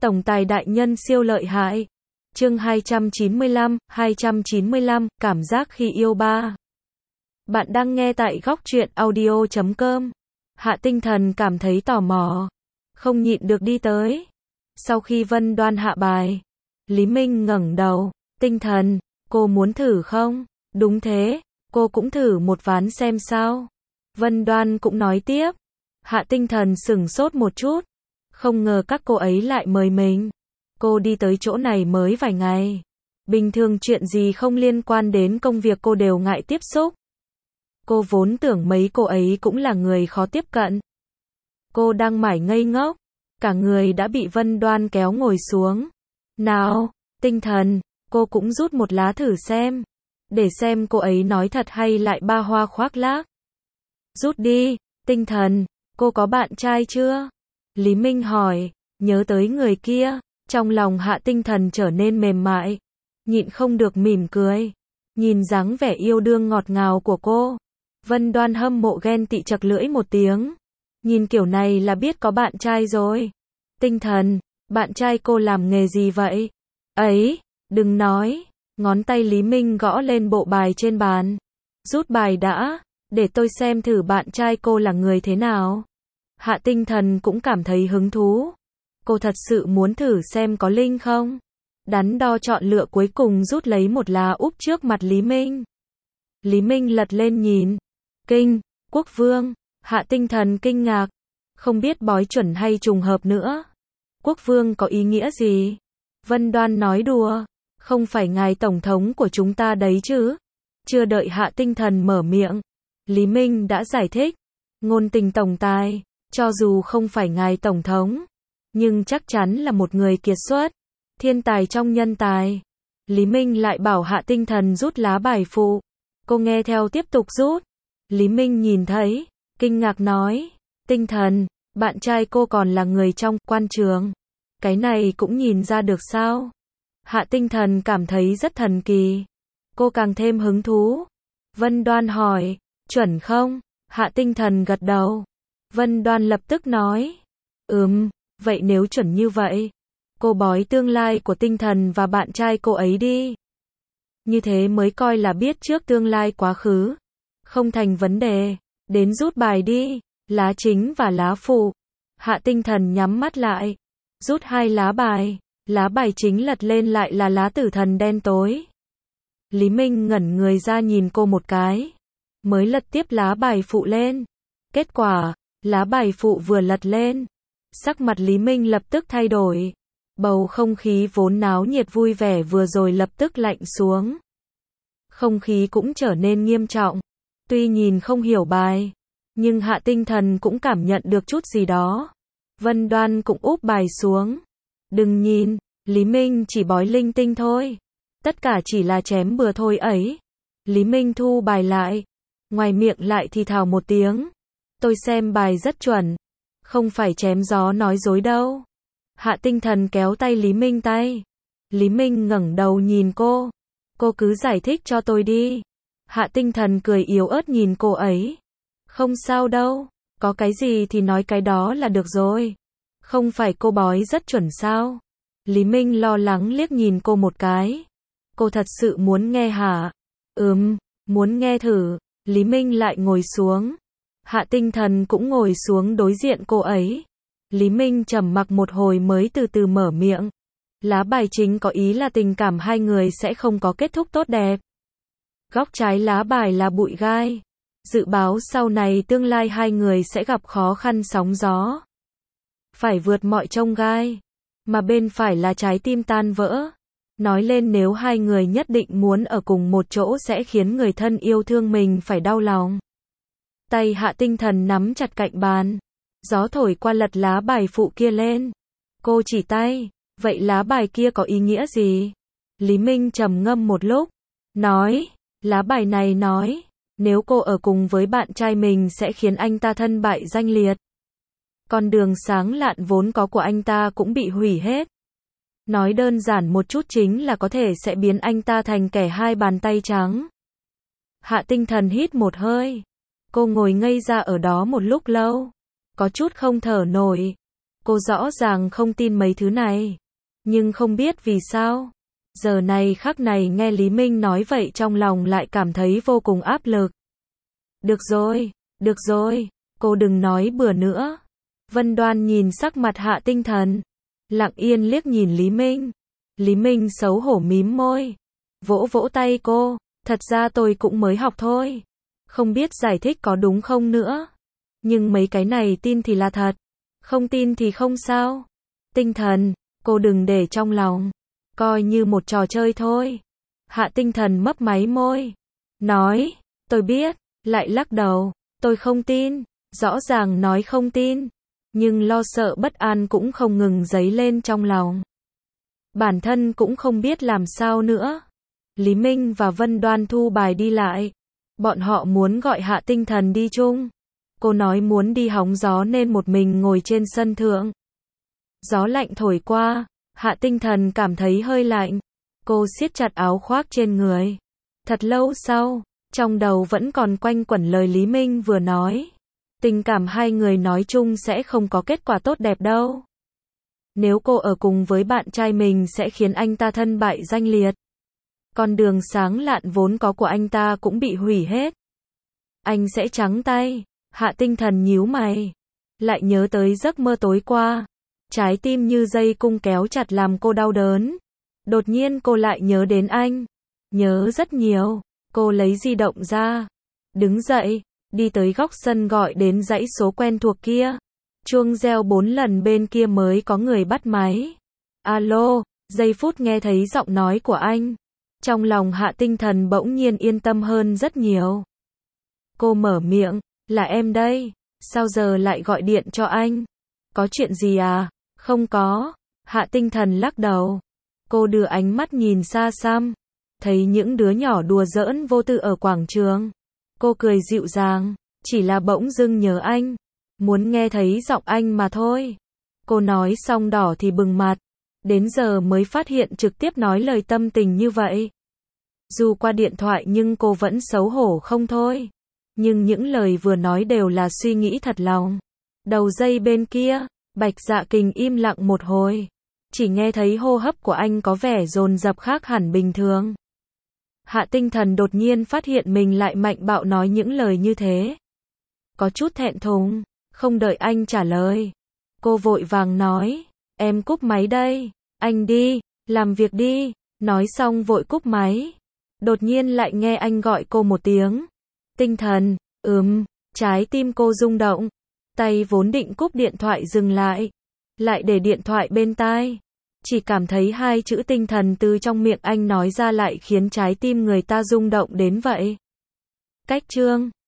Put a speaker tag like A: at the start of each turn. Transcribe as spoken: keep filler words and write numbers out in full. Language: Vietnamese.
A: Tổng tài đại nhân siêu lợi hại. Chương hai trăm chín mươi lăm, hai trăm chín mươi lăm, cảm giác khi yêu ba. Bạn đang nghe tại góc truyện audio chấm com. Hạ Tinh Thần cảm thấy tò mò, không nhịn được đi tới. Sau khi Vân Đoan hạ bài, Lý Minh ngẩng đầu, Tinh Thần, cô muốn thử không? Đúng thế, cô cũng thử một ván xem sao. Vân Đoan cũng nói tiếp. Hạ Tinh Thần sửng sốt một chút, không ngờ các cô ấy lại mời mình. Cô đi tới chỗ này mới vài ngày. Bình thường chuyện gì không liên quan đến công việc cô đều ngại tiếp xúc. Cô vốn tưởng mấy cô ấy cũng là người khó tiếp cận. Cô đang mải ngây ngốc, cả người đã bị Vân Đoan kéo ngồi xuống. Nào, Tinh Thần, cô cũng rút một lá thử xem. Để xem cô ấy nói thật hay lại ba hoa khoác lác. Rút đi, Tinh Thần, cô có bạn trai chưa? Lý Minh hỏi, nhớ tới người kia, trong lòng Hạ Tinh Thần trở nên mềm mại, nhịn không được mỉm cười. Nhìn dáng vẻ yêu đương ngọt ngào của cô, Vân Đoan hâm mộ ghen tị chật lưỡi một tiếng. Nhìn kiểu này là biết có bạn trai rồi. Tinh Thần, bạn trai cô làm nghề gì vậy? Ấy, đừng nói. Ngón tay Lý Minh gõ lên bộ bài trên bàn. Rút bài đã, để tôi xem thử bạn trai cô là người thế nào. Hạ Tinh Thần cũng cảm thấy hứng thú. Cô thật sự muốn thử xem có linh không? Đắn đo chọn lựa cuối cùng rút lấy một lá úp trước mặt Lý Minh. Lý Minh lật lên nhìn. Kinh, Quốc Vương. Hạ Tinh Thần kinh ngạc. Không biết bói chuẩn hay trùng hợp nữa. Quốc Vương có ý nghĩa gì? Vân Đoan nói đùa. Không phải ngài tổng thống của chúng ta đấy chứ? Chưa đợi Hạ Tinh Thần mở miệng, Lý Minh đã giải thích. Ngôn tình tổng tài, cho dù không phải ngài tổng thống, nhưng chắc chắn là một người kiệt xuất, thiên tài trong nhân tài. Lý Minh lại bảo Hạ Tinh Thần rút lá bài phụ. Cô nghe theo tiếp tục rút. Lý Minh nhìn thấy, kinh ngạc nói, Tinh Thần, bạn trai cô còn là người trong quan trường. Cái này cũng nhìn ra được sao? Hạ Tinh Thần cảm thấy rất thần kỳ. Cô càng thêm hứng thú. Vân Đoan hỏi, chuẩn không? Hạ Tinh Thần gật đầu. Vân Đoan lập tức nói, ừm, vậy nếu chuẩn như vậy, cô bói tương lai của Tinh Thần và bạn trai cô ấy đi. Như thế mới coi là biết trước tương lai quá khứ. Không thành vấn đề, đến rút bài đi, lá chính và lá phụ. Hạ Tinh Thần nhắm mắt lại, rút hai lá bài. Lá bài chính lật lên lại là lá tử thần đen tối. Lý Minh ngẩn người ra nhìn cô một cái, mới lật tiếp lá bài phụ lên. Kết quả, lá bài phụ vừa lật lên, sắc mặt Lý Minh lập tức thay đổi. Bầu không khí vốn náo nhiệt vui vẻ vừa rồi lập tức lạnh xuống. Không khí cũng trở nên nghiêm trọng. Tuy nhìn không hiểu bài, nhưng Hạ Tinh Thần cũng cảm nhận được chút gì đó. Vân Đoan cũng úp bài xuống. Đừng nhìn, Lý Minh chỉ bói linh tinh thôi. Tất cả chỉ là chém bừa thôi ấy. Lý Minh thu bài lại. Ngoài miệng lại thì thào một tiếng. Tôi xem bài rất chuẩn. Không phải chém gió nói dối đâu. Hạ Tinh Thần kéo tay Lý Minh tay. Lý Minh ngẩng đầu nhìn cô. Cô cứ giải thích cho tôi đi. Hạ Tinh Thần cười yếu ớt nhìn cô ấy. Không sao đâu. Có cái gì thì nói cái đó là được rồi. Không phải cô bói rất chuẩn sao? Lý Minh lo lắng liếc nhìn cô một cái. Cô thật sự muốn nghe hả? Ừm, muốn nghe thử. Lý Minh lại ngồi xuống. Hạ Tinh Thần cũng ngồi xuống đối diện cô ấy. Lý Minh trầm mặc một hồi mới từ từ mở miệng. Lá bài chính có ý là tình cảm hai người sẽ không có kết thúc tốt đẹp. Góc trái lá bài là bụi gai. Dự báo sau này tương lai hai người sẽ gặp khó khăn sóng gió. Phải vượt mọi chông gai. Mà bên phải là trái tim tan vỡ. Nói lên nếu hai người nhất định muốn ở cùng một chỗ sẽ khiến người thân yêu thương mình phải đau lòng. Tay Hạ Tinh Thần nắm chặt cạnh bàn. Gió thổi qua lật lá bài phụ kia lên. Cô chỉ tay, vậy lá bài kia có ý nghĩa gì? Lý Minh trầm ngâm một lúc. Nói, lá bài này nói, nếu cô ở cùng với bạn trai mình sẽ khiến anh ta thân bại danh liệt. Con đường sáng lạn vốn có của anh ta cũng bị hủy hết. Nói đơn giản một chút chính là có thể sẽ biến anh ta thành kẻ hai bàn tay trắng. Hạ Tinh Thần hít một hơi. Cô ngồi ngây ra ở đó một lúc lâu. Có chút không thở nổi. Cô rõ ràng không tin mấy thứ này. Nhưng không biết vì sao. Giờ này khắc này nghe Lý Minh nói vậy trong lòng lại cảm thấy vô cùng áp lực. Được rồi, được rồi, cô đừng nói bừa nữa. Vân Đoan nhìn sắc mặt Hạ Tinh Thần, lặng yên liếc nhìn Lý Minh. Lý Minh xấu hổ mím môi, vỗ vỗ tay cô, thật ra tôi cũng mới học thôi. Không biết giải thích có đúng không nữa. Nhưng mấy cái này tin thì là thật, không tin thì không sao. Tinh Thần, cô đừng để trong lòng, coi như một trò chơi thôi. Hạ Tinh Thần mấp máy môi, nói, tôi biết, lại lắc đầu, tôi không tin, rõ ràng nói không tin. Nhưng lo sợ bất an cũng không ngừng dấy lên trong lòng. Bản thân cũng không biết làm sao nữa. Lý Minh và Vân Đoan thu bài đi lại. Bọn họ muốn gọi Hạ Tinh Thần đi chung. Cô nói muốn đi hóng gió nên một mình ngồi trên sân thượng. Gió lạnh thổi qua, Hạ Tinh Thần cảm thấy hơi lạnh. Cô siết chặt áo khoác trên người. Thật lâu sau, trong đầu vẫn còn quanh quẩn lời Lý Minh vừa nói. Tình cảm hai người nói chung sẽ không có kết quả tốt đẹp đâu. Nếu cô ở cùng với bạn trai mình sẽ khiến anh ta thân bại danh liệt. Con đường sáng lạn vốn có của anh ta cũng bị hủy hết. Anh sẽ trắng tay. Hạ Tinh Thần nhíu mày. Lại nhớ tới giấc mơ tối qua. Trái tim như dây cung kéo chặt làm cô đau đớn. Đột nhiên cô lại nhớ đến anh. Nhớ rất nhiều. Cô lấy di động ra. Đứng dậy. Đi tới góc sân gọi đến dãy số quen thuộc kia. Chuông reo bốn lần bên kia mới có người bắt máy. Alo, giây phút nghe thấy giọng nói của anh. Trong lòng Hạ Tinh Thần bỗng nhiên yên tâm hơn rất nhiều. Cô mở miệng, là em đây, sao giờ lại gọi điện cho anh? Có chuyện gì à? Không có. Hạ Tinh Thần lắc đầu. Cô đưa ánh mắt nhìn xa xăm. Thấy những đứa nhỏ đùa giỡn vô tư ở quảng trường. Cô cười dịu dàng, chỉ là bỗng dưng nhớ anh. Muốn nghe thấy giọng anh mà thôi. Cô nói xong đỏ thì bừng mặt. Đến giờ mới phát hiện trực tiếp nói lời tâm tình như vậy. Dù qua điện thoại nhưng cô vẫn xấu hổ không thôi. Nhưng những lời vừa nói đều là suy nghĩ thật lòng. Đầu dây bên kia, Bạch Dạ Kình im lặng một hồi. Chỉ nghe thấy hô hấp của anh có vẻ dồn dập khác hẳn bình thường. Hạ Tinh Thần đột nhiên phát hiện mình lại mạnh bạo nói những lời như thế. Có chút thẹn thùng, không đợi anh trả lời. Cô vội vàng nói, em cúp máy đây, anh đi, làm việc đi, nói xong vội cúp máy. Đột nhiên lại nghe anh gọi cô một tiếng. Tinh Thần, ừm, trái tim cô rung động. Tay vốn định cúp điện thoại dừng lại. Lại để điện thoại bên tai. Chỉ cảm thấy hai chữ Tinh Thần từ trong miệng anh nói ra lại khiến trái tim người ta rung động đến vậy. Cách chương